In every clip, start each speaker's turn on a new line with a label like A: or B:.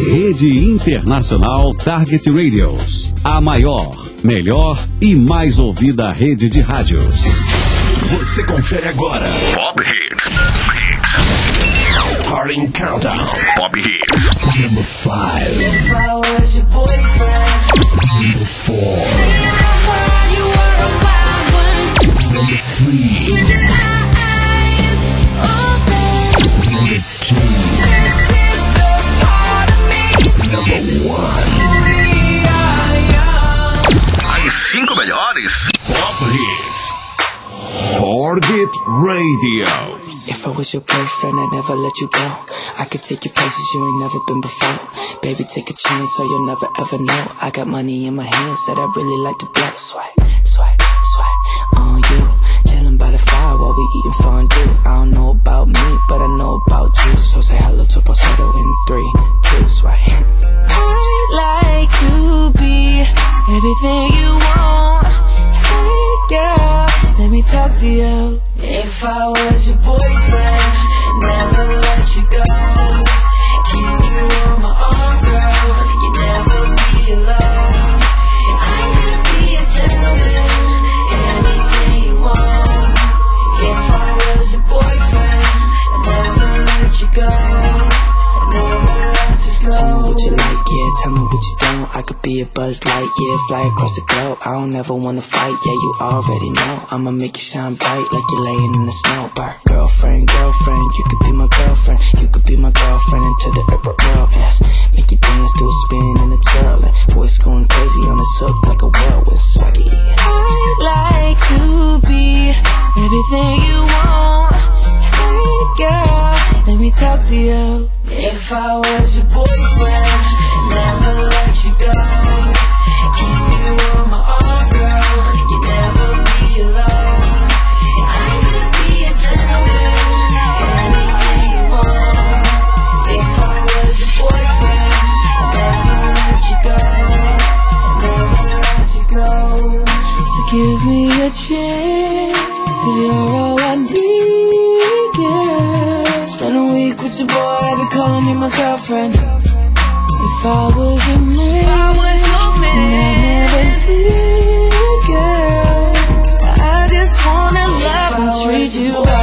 A: Rede Internacional Target Radios. A maior, melhor e mais ouvida rede de rádios.
B: Você confere agora Pop Hits. Starting Countdown. Pop Hits. Number 5.
C: If I was your boyfriend.
B: Number 4.
C: You were a wild one.
B: Number 3.
C: With your eyes open.
B: Number 2.
C: This is the part of me.
B: Number 1.
D: As 5 melhores
B: Pop Hits. Target Radio.
E: If I was your boyfriend, I'd never let you go. I could take you places you ain't never been before. Baby, take a chance so you'll never ever know. I got money in my hands that I really like to blow. Swipe, swipe, swipe on you. Chillin' by the fire while we eating fondue. I don't know about me, but I know about you. So say hello to falsetto in 3, 2, swipe. I'd like to be everything you want. Hey girl, let me talk to you.
C: If I was your boyfriend, never let you go. Keep you on my arm, girl. You never be alone. I could be a gentleman, anything you want. If I was your boyfriend, never let you go. Never let you go.
E: Tell me what you like, yeah, tell me what you don't. I could be a Buzz Light, yeah, fly across the globe. I don't ever wanna fight, yeah, you already know. I'ma make you shine bright like you're laying in the snow. Bar. Girlfriend, girlfriend, you could be my girlfriend. You could be my girlfriend into the upper world, yes. Make you dance to a spin and a twirl. And voice going crazy on this hook like a whirlwind swaggy. I'd like to be everything you want. Hey girl, let me talk to you.
C: If I was your boyfriend, never let you go. Keep you on my arm, girl. You never be alone. I could be a gentleman, anything you want. If I was your boyfriend, never let you go. Never let you go.
E: So give me a chance, 'cause you're all I need, yeah. Spend a week with your boy, I'd be calling you my girlfriend. If I was your man, I'd never leave, girl. I just wanna love and treat you right.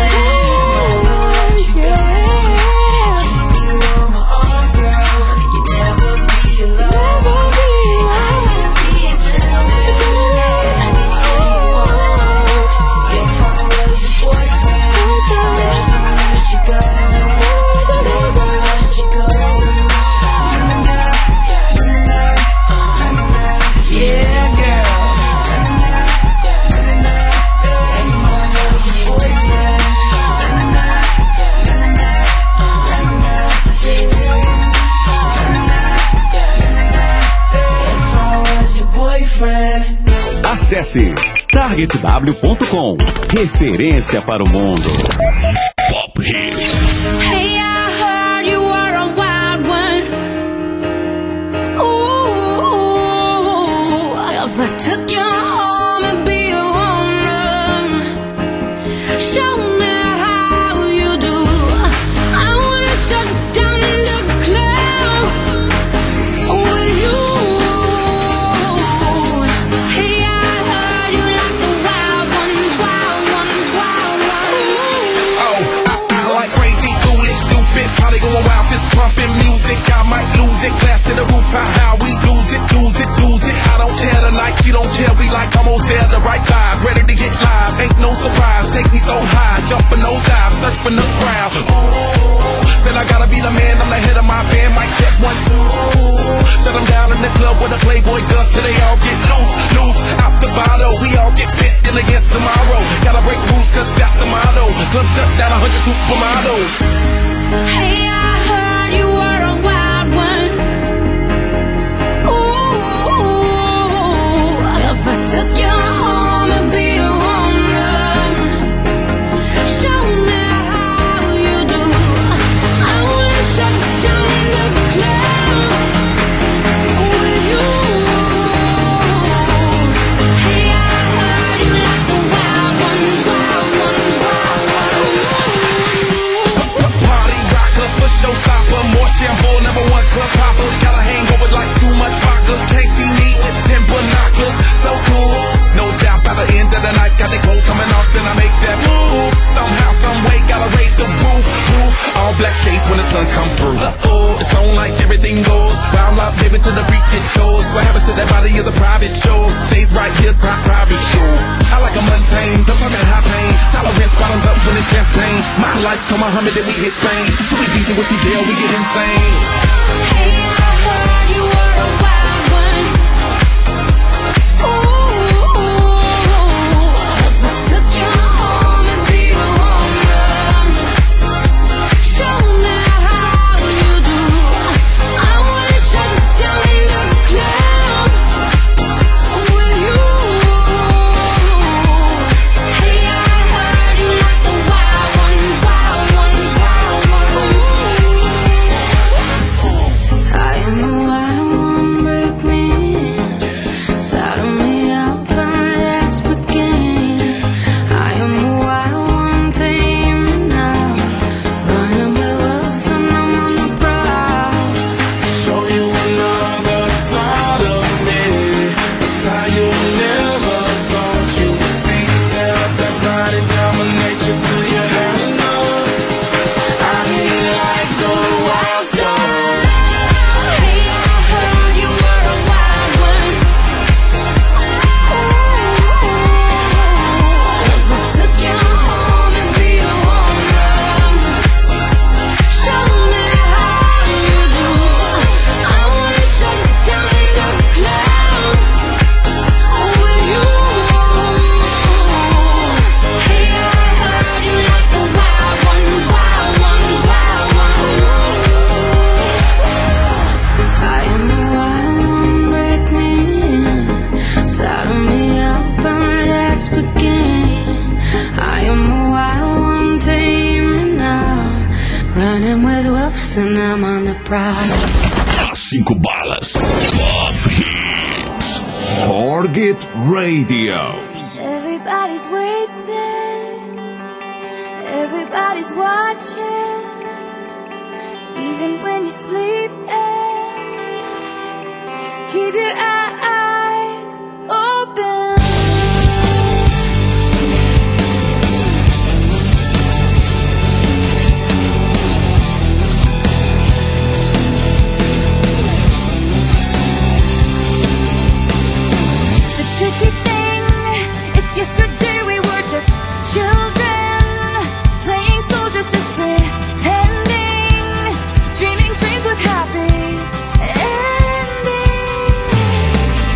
A: Acesse targetw.com. Referência para o mundo.
B: Pop Hits.
C: Hey, I heard you were a wild one. Ooh, if I took you home and be your owner, show me how you do. I wanna shut down the club with you. Hey, I heard you like the wild ones, wild ones, wild ones.
F: Oh, I like crazy, foolish, stupid, probably going wild, just pumping music. I might lose it, glass to the roof, how we lose it, lose it, lose it. I don't care tonight, she don't care, we like almost there, the right vibe, ready to get live, ain't no surprise, take me so high, jumping those dives, surfing the crowd. Oh, said I gotta be the man, I'm the head of my band, mic check 1, 2. Shut them down in the club where the Playboy does, till they all get loose, loose, out the bottle, we all get fit in again tomorrow. Gotta break rules, cause that's the motto, club shut down 100 supermodels.
C: Hey, I heard you were a wild one. Ooh, if I took you home and be your owner, show me how you do. I wanna shut down the club with you. Hey, I heard you like the wild ones, wild ones, wild ones.
F: Party rockers for show when the sun come through. It's on like everything goes. Wild out, baby, to the freak it shows. What happens to that body is a private show. Stays right here, private show. I like a mundane, don't talk high pain. Tolerance bottoms up when it's champagne. My life, come Muhammad, then we hit Spain. Too easy with you, deal, we get insane.
C: Hey, I heard you were a wild one. Ooh, if I took you home and be your owner, show me how you do. I wanna shut you down in the club with you. Hey, I heard you like the wild ones, wild ones, wild ones. I am the wild one, break me, saddle me up and let's begin. I am the wild one, tame me now, running with wolves and I'm on the prowl.
F: Show you another side of me, a side you never thought you'd see. Tear up that body, dominate you till you had enough.
C: I feel like the wild star. Hey, I heard you were a wild one. If I took you home and be your owner, show me how you do. I wanna shut you down in the club with you. Hey, I heard you like the wild ones, wild ones, wild ones. I am the wild one, break me in, saddle me up and let's begin. I am the wild one, tame me now, running with wolves and I'm on the prowl.
B: As 5 balas. Pop Hits. Target Radio.
C: Everybody's waiting, everybody's watching, even when you're sleeping. Keep your eyes open. The tricky thing is yesterday we were just children, playing soldiers, just pretending, dreaming dreams with happy endings.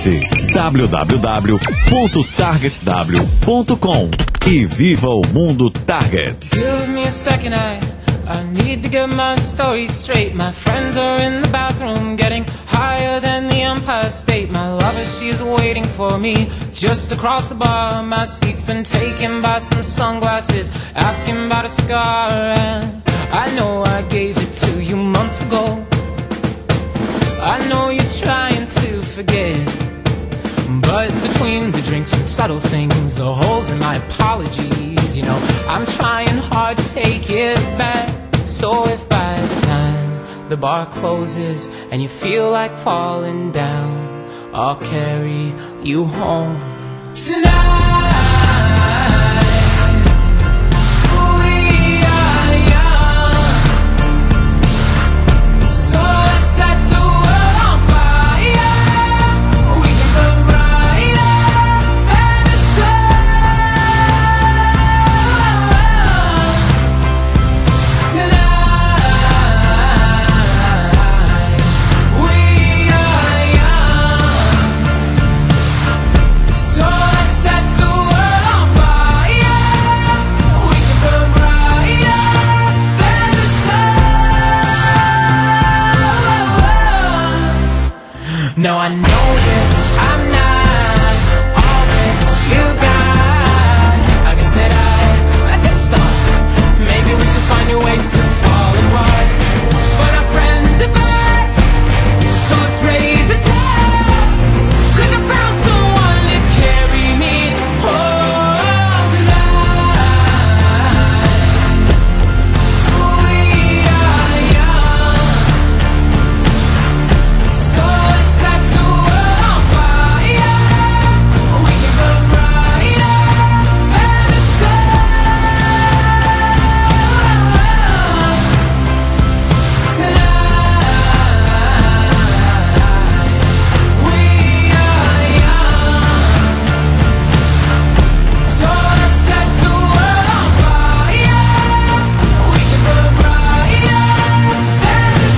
A: Acesse www.targetw.com e viva o mundo Target.
G: Give me a second, I need to get my story straight. My friends are in the bathroom getting higher than the Empire State. My lover, she's waiting for me just across the bar. My seat's been taken by some sunglasses, asking about a scar. And I know I gave it to you months ago. I know you're trying to forget, but between the drinks and subtle things, the holes in my apologies, you know, I'm trying hard to take it back. So if by the time the bar closes and you feel like falling down, I'll carry you home tonight. We are young, so let's set the world on fire. We can burn brighter than the sun tonight. We are young, so let's set the world on fire. We can burn brighter than the sun. Now I know that I'm not all that you got. I guess that I just thought maybe we could find new ways to fall apart. But our friends are back, so let's raise a toast. 'Cause I found someone to carry me home tonight. We are young, so let's set the world on fire. We can burn brighter than the sun tonight. We are young, so let's set the world on fire. We can burn brighter than the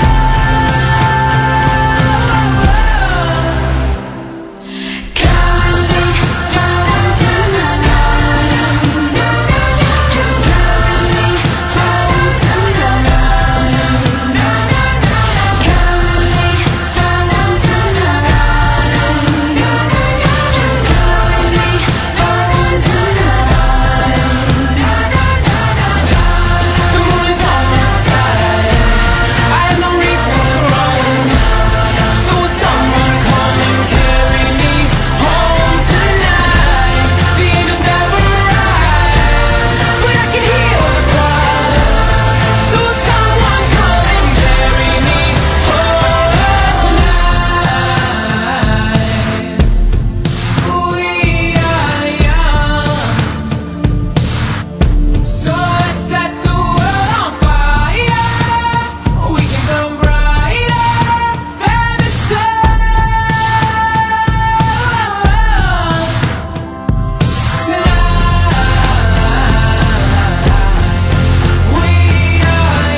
G: sun. Carry me home tonight. Just carry me home tonight. Carry me home tonight. Just carry me home tonight. The moon is on my side. I have no reason to run. So will someone come and carry me home tonight? The angels never arrive, but I can hear the cry. So will someone come and carry me home tonight? We are young, so let's set the world on fire. We can burn brighter than the sun tonight. We are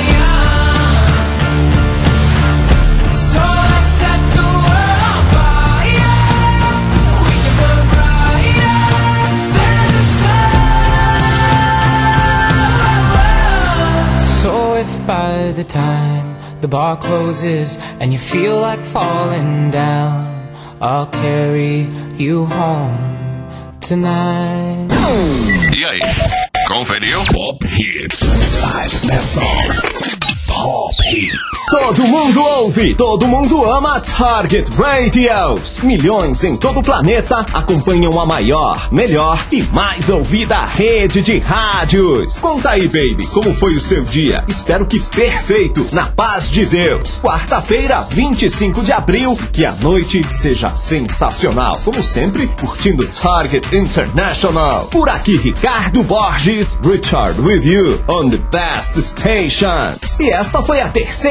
G: young, so let's set the world on fire. We can burn brighter than the sun. So if by the time the bar closes and you feel like falling down, I'll carry you home tonight.
D: E aí, conferiu?
B: Pop Hits. 5 best songs. Pop Hits.
H: Todo mundo ouve, todo mundo ama Target Radios. Milhões em todo o planeta acompanham a maior, melhor e mais ouvida rede de rádios. Conta aí, baby, como foi o seu dia? Espero que perfeito, na paz de Deus. Quarta-feira, 25 de abril, que a noite seja sensacional. Como sempre, curtindo Target International. Por aqui, Ricardo Borges, Richard with you on the best stations. E esta foi a terceira edição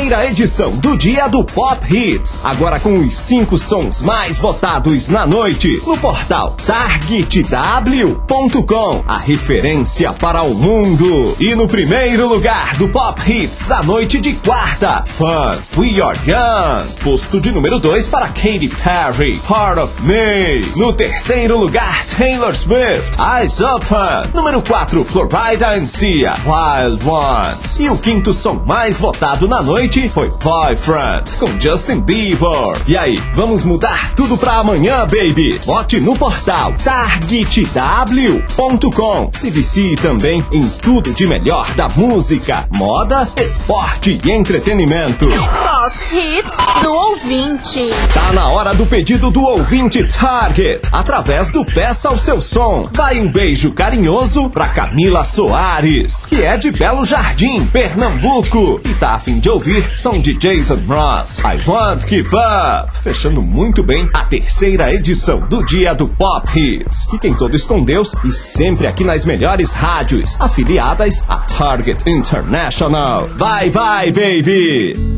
H: edição do Dia do Pop Hits. Agora com os 5 sons mais votados na noite no portal targetw.com, a referência para o mundo. E no primeiro lugar do Pop Hits da noite de quarta, Fun, We Are Young. Posto de número 2 para Katy Perry, Part of Me. No terceiro lugar, Taylor Swift, Eyes Open. Número 4, Florida and Sia, Wild Ones. E o quinto som mais votado na noite foi Boyfriend, com Justin Bieber. E aí, vamos mudar tudo pra amanhã, baby? Vote no portal targetw.com. Se vicie também em tudo de melhor da música, moda, esporte e entretenimento.
I: Pop Hit do ouvinte.
H: Tá na hora do pedido do ouvinte Target, através do Peça o Seu Som. Vai um beijo carinhoso pra Camila Soares, que é de Belo Jardim, Pernambuco, e tá a fim de ouvir som de Jason Ross, I Won't Give Up. Fechando muito bem a terceira edição do Dia do Pop Hits. Fiquem todos com Deus e sempre aqui nas melhores rádios afiliadas a Target International. Vai, vai, baby!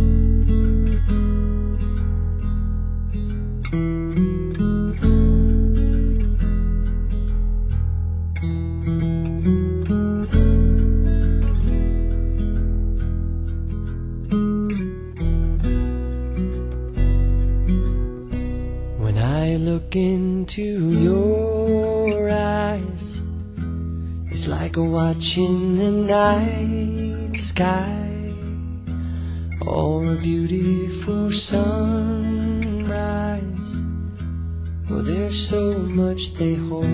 J: Look into your eyes, it's like watching the night sky or a beautiful sunrise. Oh, there's so much they hold,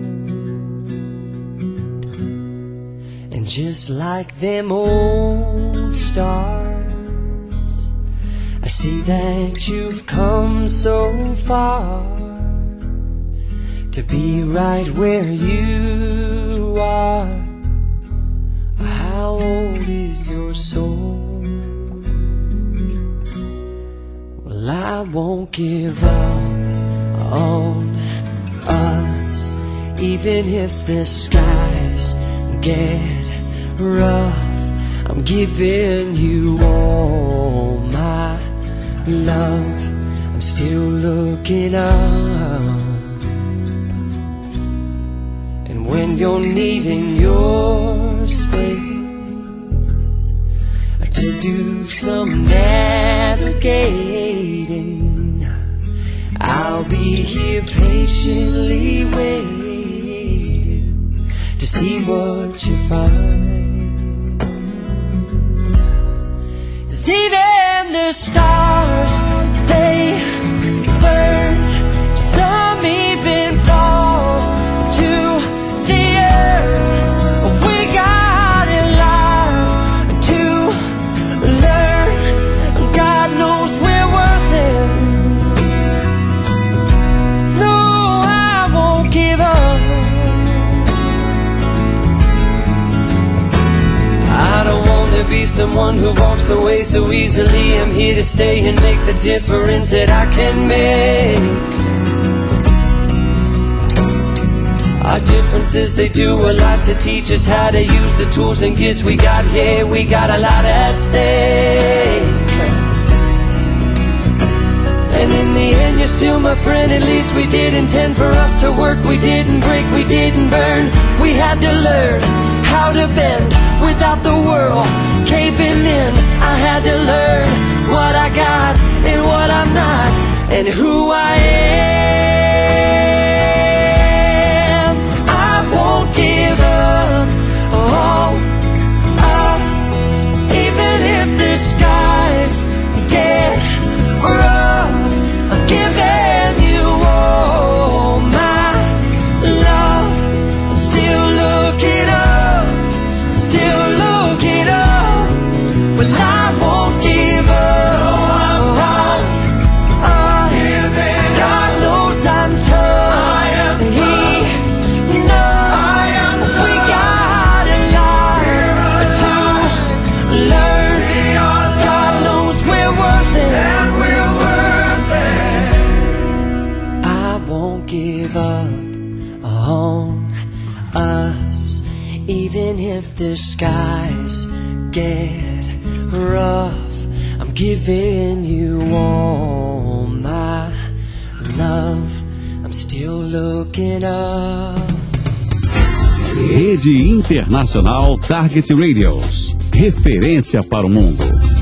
J: and just like them old stars, I see that you've come so far to be right where you are. How old is your soul? Well, I won't give up on us, even if the skies get rough. I'm giving you all my love. I'm still looking up. When you're needing your space to do some navigating, I'll be here patiently waiting to see what you find. 'Cause even the stars, they burn, some even fall to the earth. We got in life to learn. God knows we're worth it. No, I won't give up. I don't want to be someone who walks away so easily. I'm here to stay and make the difference that I can make. Our differences, they do a lot to teach us how to use the tools and gifts we got here. We got a lot at stake. And in the end, you're still my friend. At least we did intend for us to work. We didn't break, we didn't burn. We had to learn how to bend without the world caving in. I had to learn what I got and what I'm not, and who I am. I won't give up on us, even if the skies get rough. I'm giving you all my love. I'm still looking up, still looking up. Well, I won't give up on us. God knows I'm tough, and He knows we got a lot to learn. God knows we're worth it, and we're worth it. I won't give up on us, even if the skies get rough. I'm giving you all my love. I'm still looking up.
A: Rede Internacional Target Radios. Referência para o mundo.